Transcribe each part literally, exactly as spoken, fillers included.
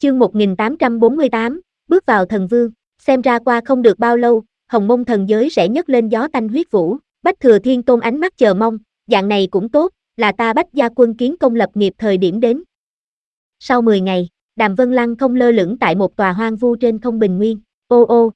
Chương một nghìn tám trăm bốn mươi tám, bước vào thần vương. Xem ra qua không được bao lâu, Hồng Mông thần giới sẽ nhấc lên gió tanh huyết vũ. Bách Thừa Thiên Tôn ánh mắt chờ mong, dạng này cũng tốt, là ta Bách gia quân kiến công lập nghiệp thời điểm đến. Sau mười ngày, Đàm Vân Lăng không lơ lửng tại một tòa hoang vu trên không bình nguyên. Ô ô.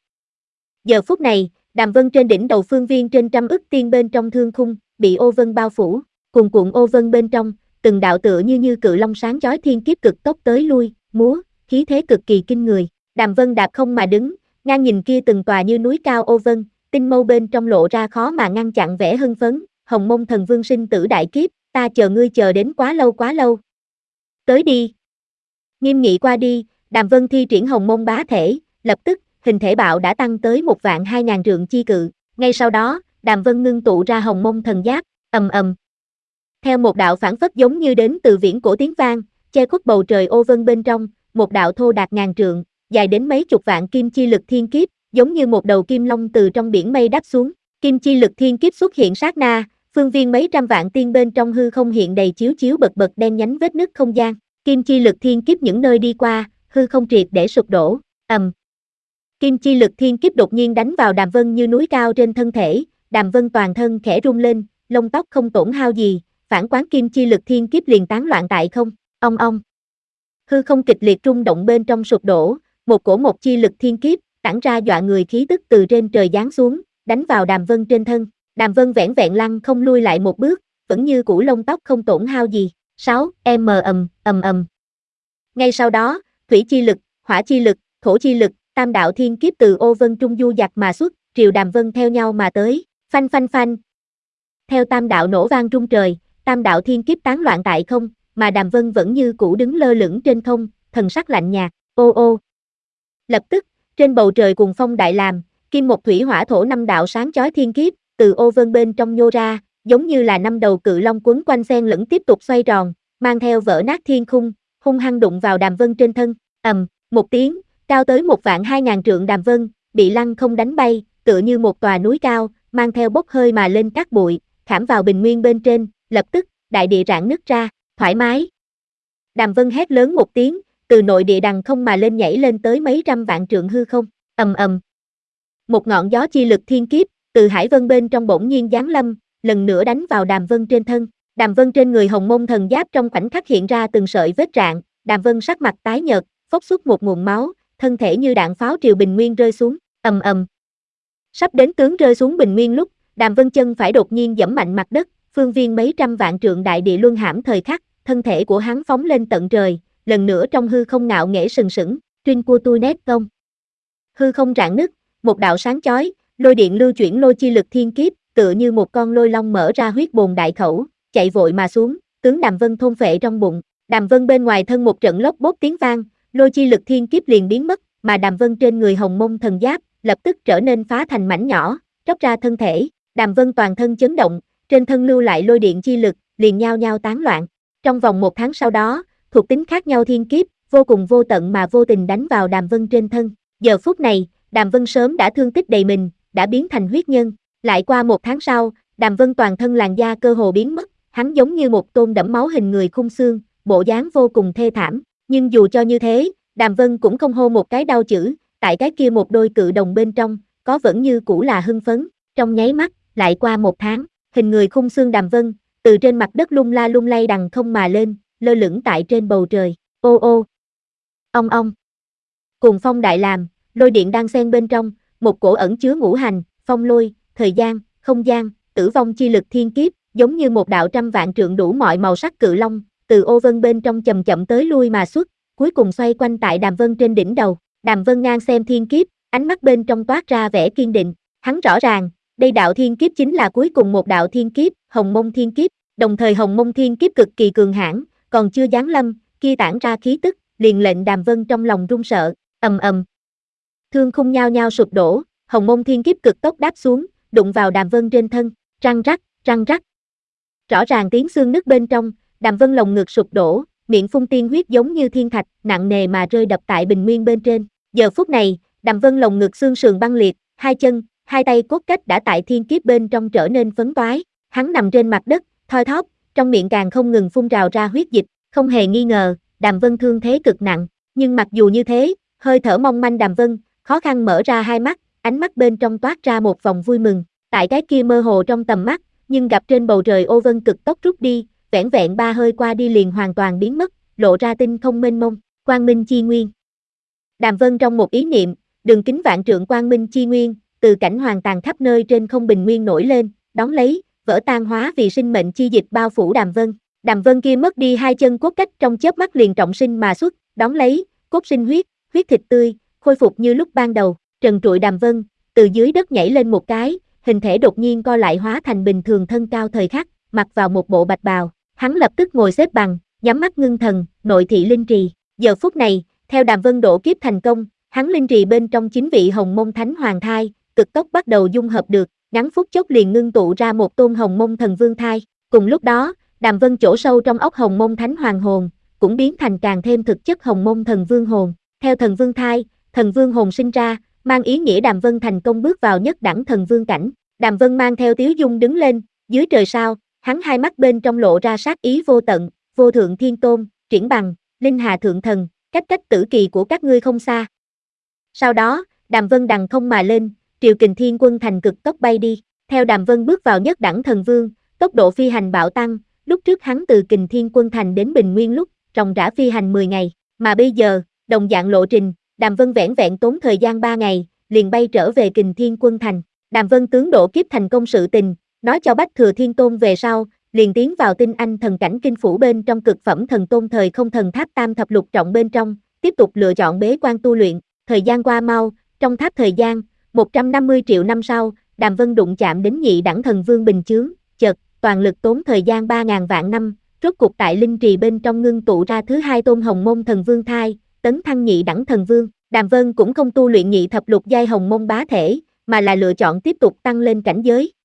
Giờ phút này, Đàm Vân trên đỉnh đầu phương viên trên trăm ức tiên bên trong thương khung, bị ô vân bao phủ, cuồn cuộn ô vân bên trong, từng đạo tựa như như cự long sáng chói thiên kiếp cực tốc tới lui, múa, khí thế cực kỳ kinh người. Đàm Vân đạp không mà đứng, ngang nhìn kia từng tòa như núi cao ô vân, tinh mâu bên trong lộ ra khó mà ngăn chặn vẻ hưng phấn. Hồng Mông thần vương sinh tử đại kiếp, ta chờ ngươi chờ đến quá lâu quá lâu. Tới đi. Nghiêm nghị qua đi, Đàm Vân thi triển Hồng Mông bá thể, lập tức, hình thể bạo đã tăng tới một vạn hai ngàn trượng chi cự. Ngay sau đó, Đàm Vân ngưng tụ ra Hồng Mông thần giáp, ầm ầm. Theo một đạo phản phất giống như đến từ viễn cổ tiếng vang, che khuất bầu trời ô vân bên trong, một đạo thô đạt ngàn trượng, dài đến mấy chục vạn kim chi lực thiên kiếp, giống như một đầu kim long từ trong biển mây đáp xuống. Kim chi lực thiên kiếp xuất hiện sát na, phương viên mấy trăm vạn tiên bên trong hư không hiện đầy chiếu chiếu bật bật đen nhánh vết nứt không gian. Kim chi lực thiên kiếp những nơi đi qua, hư không triệt để sụp đổ, ầm. Kim chi lực thiên kiếp đột nhiên đánh vào Đàm Vân như núi cao trên thân thể, Đàm Vân toàn thân khẽ rung lên, lông tóc không tổn hao gì, phản quán kim chi lực thiên kiếp liền tán loạn tại không, ong ong. Hư không kịch liệt rung động bên trong sụp đổ, một cổ một chi lực thiên kiếp, tản ra dọa người khí tức từ trên trời giáng xuống, đánh vào Đàm Vân trên thân. Đàm Vân vẻn vẹn lăn không lui lại một bước, vẫn như cũ lông tóc không tổn hao gì. sáu em ầm ầm ầm. Ngay sau đó, thủy chi lực, hỏa chi lực, thổ chi lực, tam đạo thiên kiếp từ ô vân trung du dạt mà xuất, triều Đàm Vân theo nhau mà tới, phanh phanh phanh. Theo tam đạo nổ vang rung trời, tam đạo thiên kiếp tán loạn tại không, mà Đàm Vân vẫn như cũ đứng lơ lửng trên không, thần sắc lạnh nhạt, ô ô. Lập tức, trên bầu trời cuồng phong đại làm, kim một thủy hỏa thổ năm đạo sáng chói thiên kiếp, từ ô vân bên trong nhô ra, giống như là năm đầu cự long quấn quanh xen lẫn tiếp tục xoay tròn, mang theo vỡ nát thiên khung, hung hăng đụng vào Đàm Vân trên thân, ầm, một tiếng, cao tới một vạn hai ngàn trượng Đàm Vân, bị lăng không đánh bay, tựa như một tòa núi cao, mang theo bốc hơi mà lên cát bụi, khảm vào bình nguyên bên trên, lập tức, đại địa rạn nứt ra, thoải mái. Đàm Vân hét lớn một tiếng, từ nội địa đằng không mà lên nhảy lên tới mấy trăm vạn trượng hư không, ầm ầm. Một ngọn gió chi lực thiên kiếp, từ hải vân bên trong bỗng nhiên giáng lâm, lần nữa đánh vào Đàm Vân trên thân. Đàm Vân trên người Hồng Mông thần giáp trong khoảnh khắc hiện ra từng sợi vết rạn, Đàm Vân sắc mặt tái nhợt, phốc xuất một nguồn máu, thân thể như đạn pháo triều bình nguyên rơi xuống, ầm ầm. Sắp đến tướng rơi xuống bình nguyên lúc, Đàm Vân chân phải đột nhiên giẫm mạnh mặt đất, phương viên mấy trăm vạn trượng đại địa luân hãm thời khắc, thân thể của hắn phóng lên tận trời, lần nữa trong hư không ngạo nghễ sừng sững, trinh của tôi nét công. Hư không rạn nứt, một đạo sáng chói, lôi điện lưu chuyển lôi chi lực thiên kiếp, tựa như một con lôi long mở ra huyết bồn đại khẩu, chạy vội mà xuống, tướng Đàm Vân thôn phệ trong bụng. Đàm Vân bên ngoài thân một trận lốc bốt tiếng vang, lôi chi lực thiên kiếp liền biến mất, mà Đàm Vân trên người Hồng Mông thần giáp lập tức trở nên phá thành mảnh nhỏ, róc ra thân thể. Đàm Vân toàn thân chấn động, trên thân lưu lại lôi điện chi lực, liền nhao nhao tán loạn. Trong vòng một tháng sau đó, thuộc tính khác nhau thiên kiếp, vô cùng vô tận mà vô tình đánh vào Đàm Vân trên thân. Giờ phút này, Đàm Vân sớm đã thương tích đầy mình, đã biến thành huyết nhân. Lại qua một tháng sau, Đàm Vân toàn thân làn da cơ hồ biến mất, hắn giống như một tôn đẫm máu hình người khung xương, bộ dáng vô cùng thê thảm. Nhưng dù cho như thế, Đàm Vân cũng không hô một cái đau chữ, tại cái kia một đôi cự đồng bên trong, có vẫn như cũ là hưng phấn. Trong nháy mắt, lại qua một tháng, hình người khung xương Đàm Vân, từ trên mặt đất lung la lung lay đằng không mà lên, lơ lửng tại trên bầu trời, ô ô. Ong ong. Cuồng phong đại làm, lôi điện đang xen bên trong, một cổ ẩn chứa ngũ hành, phong lôi, thời gian, không gian, tử vong chi lực thiên kiếp, giống như một đạo trăm vạn trượng đủ mọi màu sắc cự long, từ ô vân bên trong chậm chậm tới lui mà xuất, cuối cùng xoay quanh tại Đàm Vân trên đỉnh đầu. Đàm Vân ngang xem thiên kiếp, ánh mắt bên trong toát ra vẻ kiên định, hắn rõ ràng, đây đạo thiên kiếp chính là cuối cùng một đạo thiên kiếp, Hồng Mông thiên kiếp, đồng thời Hồng Mông thiên kiếp cực kỳ cường hãn, còn chưa giáng lâm, kia tản ra khí tức, liền lệnh Đàm Vân trong lòng run sợ, ầm ầm. Thương khung nhao nhao sụp đổ, Hồng Mông thiên kiếp cực tốc đáp xuống, đụng vào Đàm Vân trên thân, răng rắc, răng rắc. Rõ ràng tiếng xương nứt bên trong, Đàm Vân lồng ngực sụp đổ, miệng phun tiên huyết giống như thiên thạch, nặng nề mà rơi đập tại bình nguyên bên trên. Giờ phút này, Đàm Vân lồng ngực xương sườn băng liệt, hai chân, hai tay cốt cách đã tại thiên kiếp bên trong trở nên phấn toái. Hắn nằm trên mặt đất, thoi thóp, trong miệng càng không ngừng phun trào ra huyết dịch, không hề nghi ngờ, Đàm Vân thương thế cực nặng, Nhưng mặc dù như thế, hơi thở mong manh Đàm Vân, khó khăn mở ra hai mắt, ánh mắt bên trong toát ra một vòng vui mừng, tại cái kia mơ hồ trong tầm mắt, nhưng gặp trên bầu trời ô vân cực tốc rút đi, vẻn vẹn ba hơi qua đi liền hoàn toàn biến mất, lộ ra tinh không mênh mông, quang minh chi nguyên. Đàm Vân trong một ý niệm, đường kính vạn trượng quang minh chi nguyên, từ cảnh hoàng tàn khắp nơi trên không bình nguyên nổi lên, đón lấy, vỡ tan hóa vì sinh mệnh chi dịch bao phủ Đàm Vân. Đàm Vân kia mất đi hai chân cốt cách trong chớp mắt liền trọng sinh mà xuất, đón lấy, cốt sinh huyết, huyết thịt tươi, khôi phục như lúc ban đầu, trần trụi Đàm Vân, từ dưới đất nhảy lên một cái, hình thể đột nhiên co lại hóa thành bình thường thân cao thời khắc, mặc vào một bộ bạch bào, hắn lập tức ngồi xếp bằng, nhắm mắt ngưng thần, nội thị linh trì. Giờ phút này, theo Đàm Vân độ kiếp thành công, hắn linh trì bên trong chín vị hồng môn thánh hoàng thai, cực tốc bắt đầu dung hợp được, ngắn phút chốc liền ngưng tụ ra một tôn hồng môn thần vương thai. Cùng lúc đó, Đàm Vân chỗ sâu trong óc hồng môn thánh hoàng hồn, cũng biến thành càng thêm thực chất hồng môn thần vương hồn. Theo thần vương thai, thần vương hồn sinh ra, mang ý nghĩa Đàm Vân thành công bước vào nhất đẳng thần vương cảnh. Đàm Vân mang theo tiếu dung đứng lên, dưới trời sao, hắn hai mắt bên trong lộ ra sát ý vô tận, vô thượng thiên tôn, triển bằng, linh hà thượng thần, cách cách tử kỳ của các ngươi không xa. Sau đó, Đàm Vân đằng không mà lên, triều kình thiên quân thành cực tốc bay đi. Theo Đàm Vân bước vào nhất đẳng thần vương, tốc độ phi hành bạo tăng, lúc trước hắn từ kình thiên quân thành đến Bình Nguyên lúc, ròng rã phi hành mười ngày, mà bây giờ, đồng dạng lộ trình, Đàm Vân vẻn vẹn tốn thời gian ba ngày, liền bay trở về kình thiên quân thành. Đàm Vân tướng độ kiếp thành công sự tình, nói cho Bách Thừa Thiên Tôn về sau, liền tiến vào tinh anh thần cảnh kinh phủ bên trong cực phẩm thần tôn thời không thần tháp tam thập lục trọng bên trong, tiếp tục lựa chọn bế quan tu luyện. Thời gian qua mau, trong tháp thời gian, một trăm năm mươi triệu năm sau, Đàm Vân đụng chạm đến nhị đẳng thần vương bình chướng, chợt, toàn lực tốn thời gian ba ngàn vạn năm, rốt cục tại linh trì bên trong ngưng tụ ra thứ hai tôn hồng môn thần vương thai, tấn thăng nhị đẳng thần vương. Đàm Vân cũng không tu luyện nhị thập lục giai hồng môn bá thể, mà là lựa chọn tiếp tục tăng lên cảnh giới.